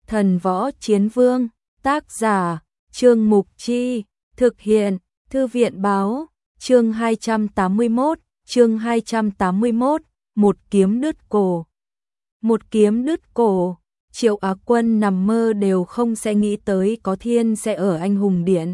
Thần Võ Chiến Vương, tác giả, Trương Mục Chi, thực hiện, Thư viện Báo, chương 281, một kiếm đứt cổ. Một kiếm đứt cổ, Triệu Á Quân nằm mơ đều không sẽ nghĩ tới có thiên sẽ ở Anh Hùng Điện.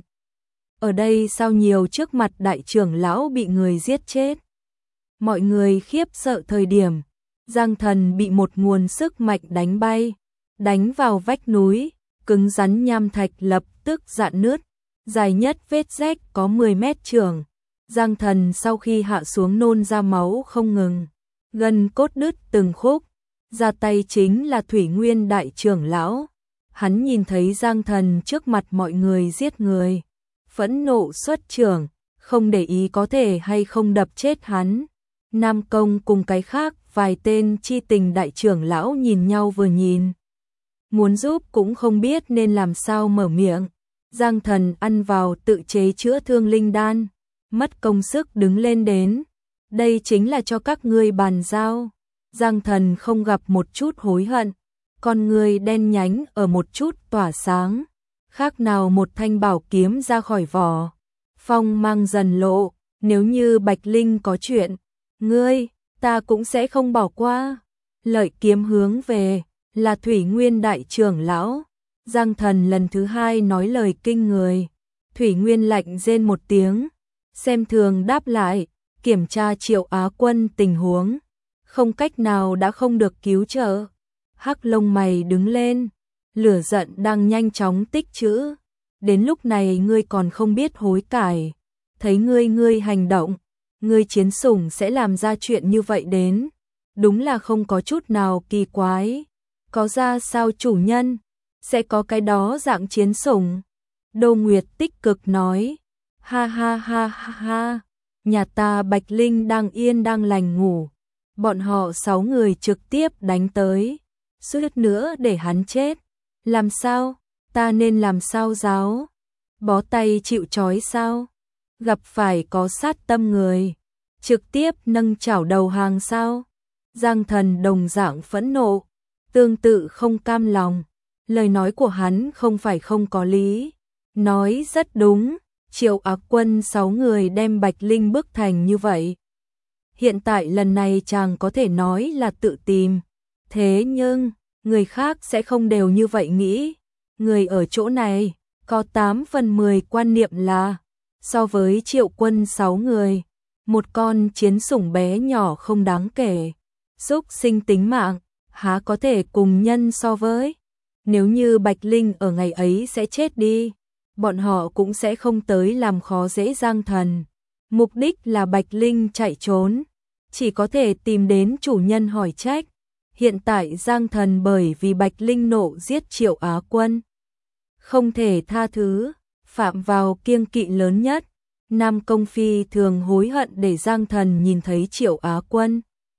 Ở đây sao nhiều trước mặt đại trưởng lão bị người giết chết. Mọi người khiếp sợ thời điểm, Giang Thần bị một nguồn sức mạnh đánh bay, đánh vào vách núi, cứng rắn nham thạch lập tức rạn nứt, dài nhất vết rách có 10 mét trường. Giang Thần sau khi hạ xuống nôn ra máu không ngừng, gân cốt đứt từng khúc, ra tay chính là Thủy Nguyên đại trưởng lão. Hắn nhìn thấy Giang Thần trước mặt mọi người giết người, phẫn nộ xuất trưởng, không để ý có thể hay không đập chết hắn. Nam Công cùng cái khác vài tên chi tình đại trưởng lão nhìn nhau vừa nhìn, muốn giúp cũng không biết nên làm sao mở miệng. Giang Thần ăn vào tự chế chữa thương linh đan, mất công sức đứng lên đến. Đây chính là cho các ngươi bàn giao. Giang Thần không gặp một chút hối hận, con người đen nhánh ở một chút tỏa sáng, khác nào một thanh bảo kiếm ra khỏi vỏ. Phong mang dần lộ, nếu như Bạch Linh có chuyện, ngươi, ta cũng sẽ không bỏ qua. Lợi kiếm hướng về, là Thủy Nguyên đại trưởng lão. Giang Thần lần thứ hai nói lời kinh người. Thủy Nguyên lạnh rên một tiếng, xem thường đáp lại, kiểm tra Triệu Á Quân tình huống. Không cách nào đã không được cứu trợ. Hắc lông mày đứng lên, lửa giận đang nhanh chóng tích trữ. Đến lúc này ngươi còn không biết hối cải. Thấy ngươi hành động, ngươi chiến sủng sẽ làm ra chuyện như vậy đến. Đúng là không có chút nào kỳ quái. Có ra sao chủ nhân, sẽ có cái đó dạng chiến sủng. Đô Nguyệt tích cực nói, ha ha ha ha ha, nhà ta Bạch Linh đang yên đang lành ngủ. Bọn họ 6 người trực tiếp đánh tới, suýt nữa để hắn chết. Làm sao, ta nên làm sao giáo? Bó tay chịu trói sao? Gặp phải có sát tâm người, trực tiếp nâng chảo đầu hàng sao? Giang Thần đồng dạng phẫn nộ, tương tự không cam lòng. Lời nói của hắn không phải không có lý, nói rất đúng. Triệu Á Quân 6 người đem Bạch Linh bức thành như vậy. Hiện tại lần này chàng có thể nói là tự tìm. Thế nhưng, người khác sẽ không đều như vậy nghĩ. Người ở chỗ này, có 8 phần 10 quan niệm là, so với Triệu Quân 6 người, một con chiến sủng bé nhỏ không đáng kể. Xúc sinh tính mạng, há có thể cùng nhân so với. Nếu như Bạch Linh ở ngày ấy sẽ chết đi, bọn họ cũng sẽ không tới làm khó dễ Giang Thần. Mục đích là Bạch Linh chạy trốn, chỉ có thể tìm đến chủ nhân hỏi trách. Hiện tại Giang Thần bởi vì Bạch Linh nộ giết Triệu Á Quân, không thể tha thứ, phạm vào kiêng kỵ lớn nhất. Nam Công Phi thường hối hận để Giang Thần nhìn thấy Triệu Á Quân.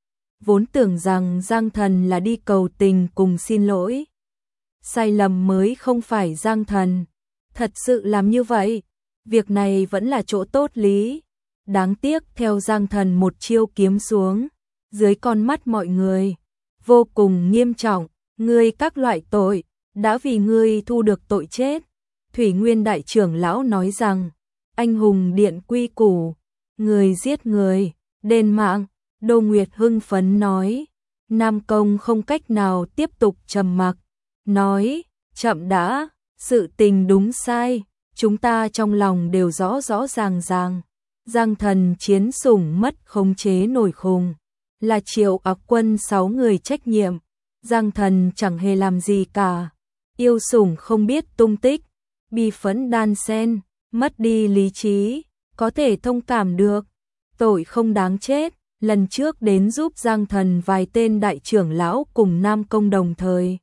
Vốn tưởng rằng Giang Thần là đi cầu tình cùng xin lỗi. Sai lầm mới không phải Giang Thần thật sự làm như vậy. Việc này vẫn là chỗ tốt lý. Đáng tiếc theo Giang Thần một chiêu kiếm xuống, dưới con mắt mọi người, vô cùng nghiêm trọng. Ngươi các loại tội, đã vì ngươi thu được tội chết. Thủy Nguyên đại trưởng lão nói rằng, Anh Hùng Điện quy củ, người giết người, đền mạng. Đô Nguyệt hưng phấn nói. Nam Công không cách nào tiếp tục trầm mặc, nói, chậm đã, sự tình đúng sai, chúng ta trong lòng đều rõ rõ ràng ràng. Giang Thần chiến sủng mất khống chế nổi khùng, là Triệu Á Quân 6 người trách nhiệm. Giang Thần chẳng hề làm gì cả. Yêu sủng không biết tung tích, bi phẫn đan sen, mất đi lý trí, có thể thông cảm được. Tội không đáng chết. Lần trước đến giúp Giang Thần vài tên đại trưởng lão cùng Nam Công đồng thời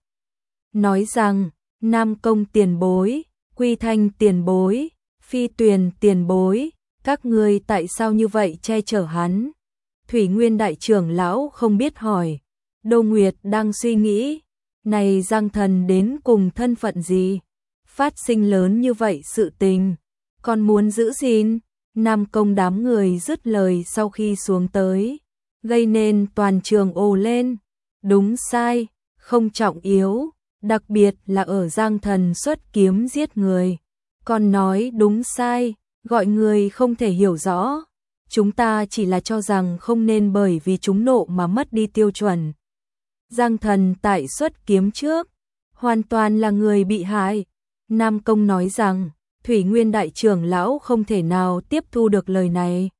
nói rằng, Nam Công tiền bối, Quy Thanh tiền bối, Phi Tuyền tiền bối, các ngươi tại sao như vậy che chở hắn? Thủy Nguyên đại trưởng lão không biết hỏi. Đô Nguyệt đang suy nghĩ, này Giang Thần đến cùng thân phận gì? Phát sinh lớn như vậy sự tình, còn muốn giữ gìn? Nam Công đám người dứt lời sau khi xuống tới, gây nên toàn trường ồ lên. Đúng sai, không trọng yếu, đặc biệt là ở Giang Thần xuất kiếm giết người. Còn nói đúng sai, gọi người không thể hiểu rõ. Chúng ta chỉ là cho rằng không nên bởi vì chúng nộ mà mất đi tiêu chuẩn. Giang Thần tại xuất kiếm trước, hoàn toàn là người bị hại. Nam Công nói rằng, Thủy Nguyên đại trưởng lão không thể nào tiếp thu được lời này.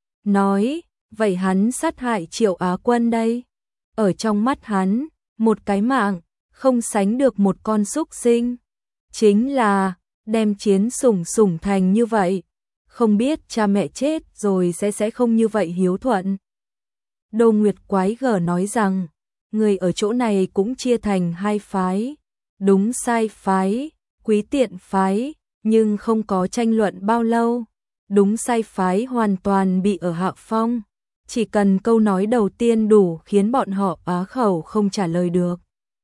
Nói, vậy hắn sát hại Triệu Á Quân đây. Ở trong mắt hắn, một cái mạng, không sánh được một con súc sinh. Chính là, đem chiến sủng thành như vậy. Không biết cha mẹ chết rồi sẽ không như vậy hiếu thuận. Đô Nguyệt Quái Gở nói rằng, người ở chỗ này cũng chia thành hai phái. Đúng sai phái, quý tiện phái, nhưng không có tranh luận bao lâu. Đúng sai phái hoàn toàn bị ở hạ phong. Chỉ cần câu nói đầu tiên đủ khiến bọn họ á khẩu không trả lời được.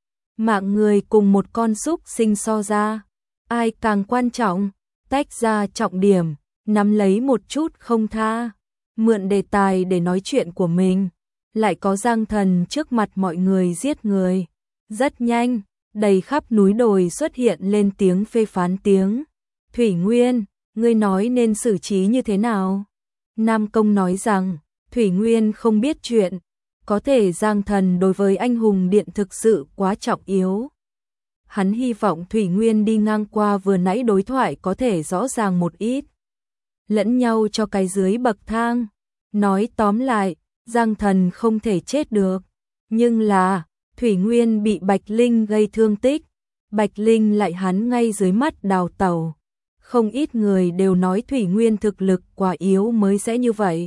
Mạng người cùng một con súc sinh so ra, ai càng quan trọng, tách ra trọng điểm, nắm lấy một chút không tha, mượn đề tài để nói chuyện của mình, lại có Giang Thần trước mặt mọi người giết người. Rất nhanh, đầy khắp núi đồi xuất hiện lên tiếng phê phán tiếng. Thủy Nguyên, ngươi nói nên xử trí như thế nào? Nam Công nói rằng, Thủy Nguyên không biết chuyện, có thể Giang Thần đối với anh hùng điện thực sự quá trọng yếu. Hắn hy vọng Thủy Nguyên đi ngang qua vừa nãy đối thoại có thể rõ ràng một ít. Lẫn nhau cho cái dưới bậc thang. Nói tóm lại, Giang Thần không thể chết được. Nhưng là, Thủy Nguyên bị Bạch Linh gây thương tích. Bạch Linh lại hắn ngay dưới mắt đào tẩu. Không ít người đều nói Thủy Nguyên thực lực quá yếu mới sẽ như vậy.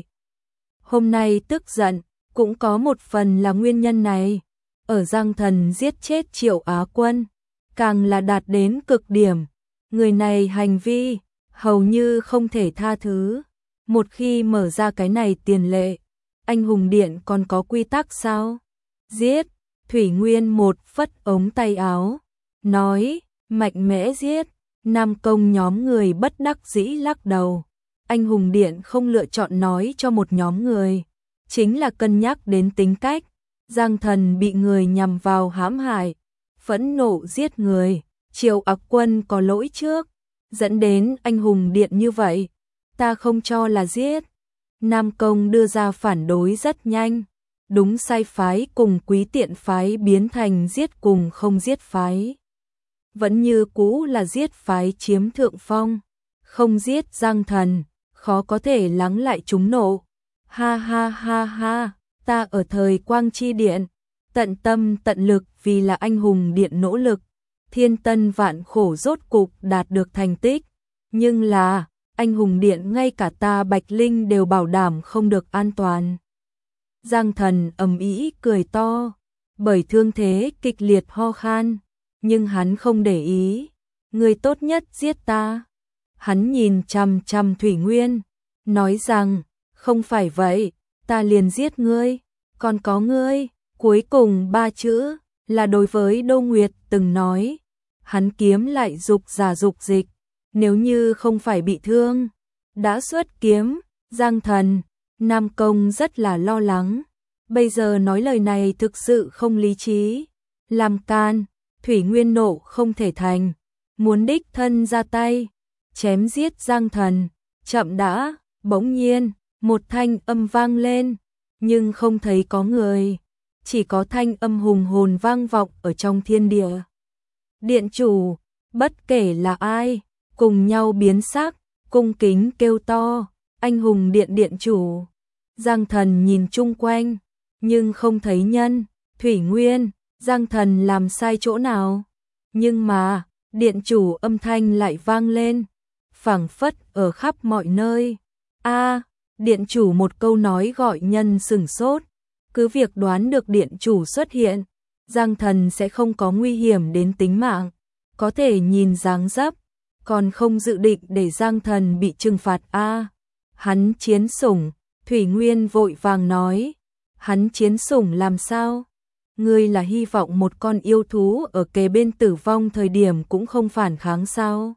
Hôm nay tức giận, cũng có một phần là nguyên nhân này. Ở Giang Thần giết chết Triệu Á Quân, càng là đạt đến cực điểm. Người này hành vi, hầu như không thể tha thứ. Một khi mở ra cái này tiền lệ, anh hùng điện còn có quy tắc sao? Giết, Thủy Nguyên một phất ống tay áo, nói, mạnh mẽ giết. Nam Công nhóm người bất đắc dĩ lắc đầu. Anh hùng điện không lựa chọn nói cho một nhóm người, chính là cân nhắc đến tính cách. Giang Thần bị người nhằm vào hãm hại, phẫn nộ giết người, Triệu Á Quân có lỗi trước, dẫn đến anh hùng điện như vậy, ta không cho là giết. Nam Công đưa ra phản đối rất nhanh, đúng sai phái cùng quý tiện phái biến thành giết cùng không giết phái. Vẫn như cũ là giết phái chiếm thượng phong, không giết Giang Thần, khó có thể lắng lại chúng nộ. Ha ha ha ha, ta ở thời Quang Chi Điện, tận tâm tận lực vì là anh hùng điện nỗ lực, thiên tân vạn khổ rốt cục đạt được thành tích. Nhưng là, anh hùng điện ngay cả ta Bạch Linh đều bảo đảm không được an toàn. Giang Thần ầm ĩ cười to, bởi thương thế kịch liệt ho khan, nhưng hắn không để ý. Người tốt nhất giết ta. Hắn nhìn chằm chằm Thủy Nguyên, nói rằng, không phải vậy, ta liền giết ngươi, còn có ngươi. Cuối cùng 3 chữ, là đối với Đô Nguyệt từng nói. Hắn kiếm lại dục giả dục dịch, nếu như không phải bị thương, đã xuất kiếm. Giang Thần, Nam Công rất là lo lắng, bây giờ nói lời này thực sự không lý trí. Làm can, Thủy Nguyên nộ không thể thành, muốn đích thân ra tay, chém giết Giang Thần. Chậm đã, bỗng nhiên, một thanh âm vang lên, nhưng không thấy có người, chỉ có thanh âm hùng hồn vang vọng ở trong thiên địa. Điện chủ, bất kể là ai, cùng nhau biến sắc, cung kính kêu to, anh hùng điện điện chủ. Giang Thần nhìn chung quanh, nhưng không thấy nhân. Thủy Nguyên, Giang Thần làm sai chỗ nào? Nhưng mà, điện chủ âm thanh lại vang lên, phảng phất ở khắp mọi nơi. A, điện chủ một câu nói gọi nhân sửng sốt, cứ việc đoán được điện chủ xuất hiện, Giang Thần sẽ không có nguy hiểm đến tính mạng, có thể nhìn dáng dấp, còn không dự định để Giang Thần bị trừng phạt a. Hắn chiến sủng, Thủy Nguyên vội vàng nói, hắn chiến sủng làm sao? Ngươi là hy vọng một con yêu thú ở kề bên tử vong thời điểm cũng không phản kháng sao?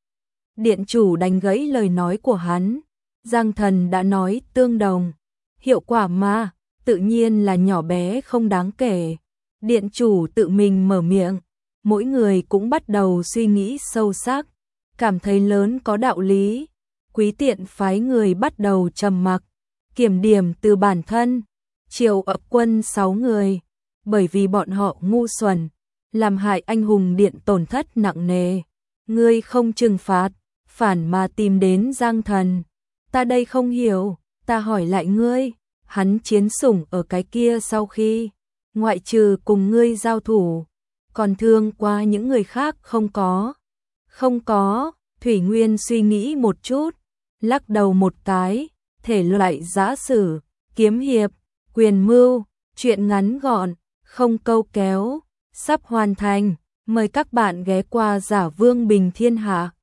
Điện chủ đánh gãy lời nói của hắn, Giang Thần đã nói tương đồng, hiệu quả mà, tự nhiên là nhỏ bé không đáng kể. Điện chủ tự mình mở miệng, mỗi người cũng bắt đầu suy nghĩ sâu sắc, cảm thấy lớn có đạo lý. Quý tiện phái người bắt đầu trầm mặc, kiểm điểm từ bản thân. Triệu ập quân 6 người, bởi vì bọn họ ngu xuẩn, làm hại anh hùng điện tổn thất nặng nề. Ngươi không trừng phạt, phản mà tìm đến Giang Thần. Ta đây không hiểu, ta hỏi lại ngươi, hắn chiến sủng ở cái kia sau khi, ngoại trừ cùng ngươi giao thủ, còn thương qua những người khác không có. Không có, Thủy Nguyên suy nghĩ một chút, lắc đầu một cái, thể loại giã sử, kiếm hiệp, quyền mưu, chuyện ngắn gọn, không câu kéo, sắp hoàn thành. Mời các bạn ghé qua Giả Vương Bình Thiên Hạ.